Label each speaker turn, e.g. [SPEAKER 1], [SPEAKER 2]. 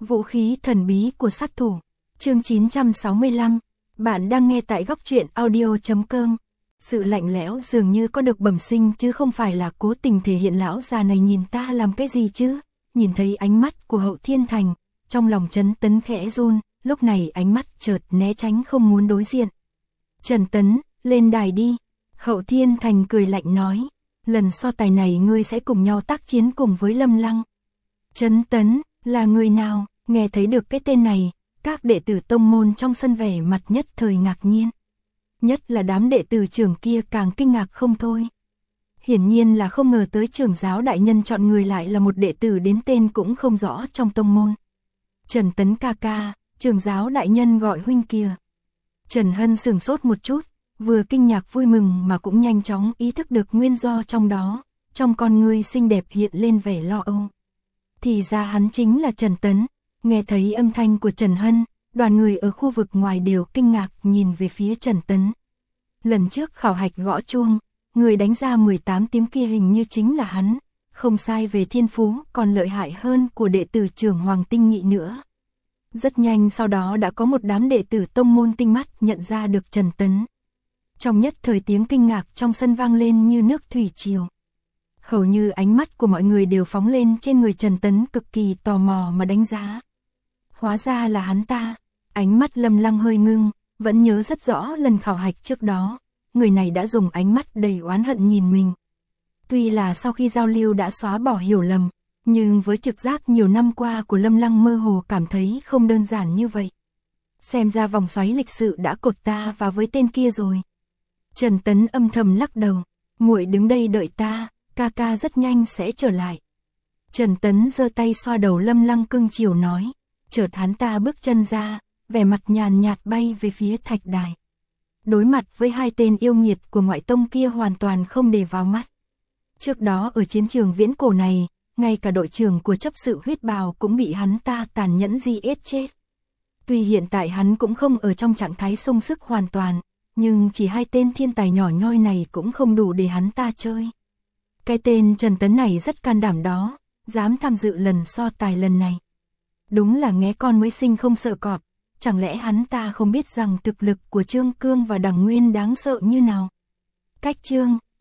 [SPEAKER 1] Vũ khí thần bí của sát thủ. Chương 965. Bạn đang nghe tại góc truyện audio.com. Sự lạnh lẽo dường như có được bẩm sinh chứ không phải là cố tình thể hiện. Lão già này nhìn ta làm cái gì chứ? Nhìn thấy ánh mắt của Hậu Thiên Thành, trong lòng Trấn Tấn khẽ run, lúc này ánh mắt chợt né tránh không muốn đối diện. Trần Tấn, lên đài đi. Hậu Thiên Thành cười lạnh nói, lần so tài này ngươi sẽ cùng nhau tác chiến cùng với Lâm Lăng. Trấn Tấn, là người nào? Nghe thấy được cái tên này, các đệ tử tông môn trong sân vẻ mặt nhất thời ngạc nhiên. Nhất là đám đệ tử trưởng kia càng kinh ngạc không thôi. Hiển nhiên là không ngờ tới trưởng giáo đại nhân chọn người lại là một đệ tử đến tên cũng không rõ trong tông môn. Trần Tấn ca ca, trưởng giáo đại nhân gọi huynh kìa. Trần Hân sửng sốt một chút, vừa kinh ngạc vui mừng mà cũng nhanh chóng ý thức được nguyên do trong đó, trong con ngươi xinh đẹp hiện lên vẻ lo âu. Thì ra hắn chính là Trần Tấn. Nghe thấy âm thanh của Trần Hân, đoàn người ở khu vực ngoài đều kinh ngạc nhìn về phía Trần Tấn. Lần trước khảo hạch gõ chuông, người đánh ra 18 tiếng kia hình như chính là hắn, không sai về thiên phú còn lợi hại hơn của đệ tử trưởng Hoàng Tinh Nghị nữa. Rất nhanh sau đó đã có một đám đệ tử tông môn tinh mắt nhận ra được Trần Tấn. Trong nhất thời tiếng kinh ngạc trong sân vang lên như nước thủy triều. Hầu như ánh mắt của mọi người đều phóng lên trên người Trần Tấn cực kỳ tò mò mà đánh giá. Hóa ra là hắn ta. Ánh mắt Lâm Lăng hơi ngưng, vẫn nhớ rất rõ lần khảo hạch trước đó, người này đã dùng ánh mắt đầy oán hận nhìn mình. Tuy là sau khi giao lưu đã xóa bỏ hiểu lầm, nhưng với trực giác nhiều năm qua của Lâm Lăng mơ hồ cảm thấy không đơn giản như vậy. Xem ra vòng xoáy lịch sự đã cột ta vào với tên kia rồi. Trần Tấn âm thầm lắc đầu, muội đứng đây đợi ta, ca ca rất nhanh sẽ trở lại. Trần Tấn giơ tay xoa đầu Lâm Lăng cưng chiều nói, chợt hắn ta bước chân ra, vẻ mặt nhàn nhạt bay về phía thạch đài. Đối mặt với hai tên yêu nghiệt của ngoại tông kia hoàn toàn không để vào mắt. Trước đó ở chiến trường viễn cổ này, ngay cả đội trưởng của chấp sự huyết bào cũng bị hắn ta tàn nhẫn giết chết. Tuy hiện tại hắn cũng không ở trong trạng thái sung sức hoàn toàn, nhưng chỉ hai tên thiên tài nhỏ nhoi này cũng không đủ để hắn ta chơi. Cái tên Trần Tấn này rất can đảm đó, dám tham dự lần so tài lần này. Đúng là nghé con mới sinh không sợ cọp, chẳng lẽ hắn ta không biết rằng thực lực của Trương Cương và Đằng Nguyên đáng sợ như nào? Cách Trương,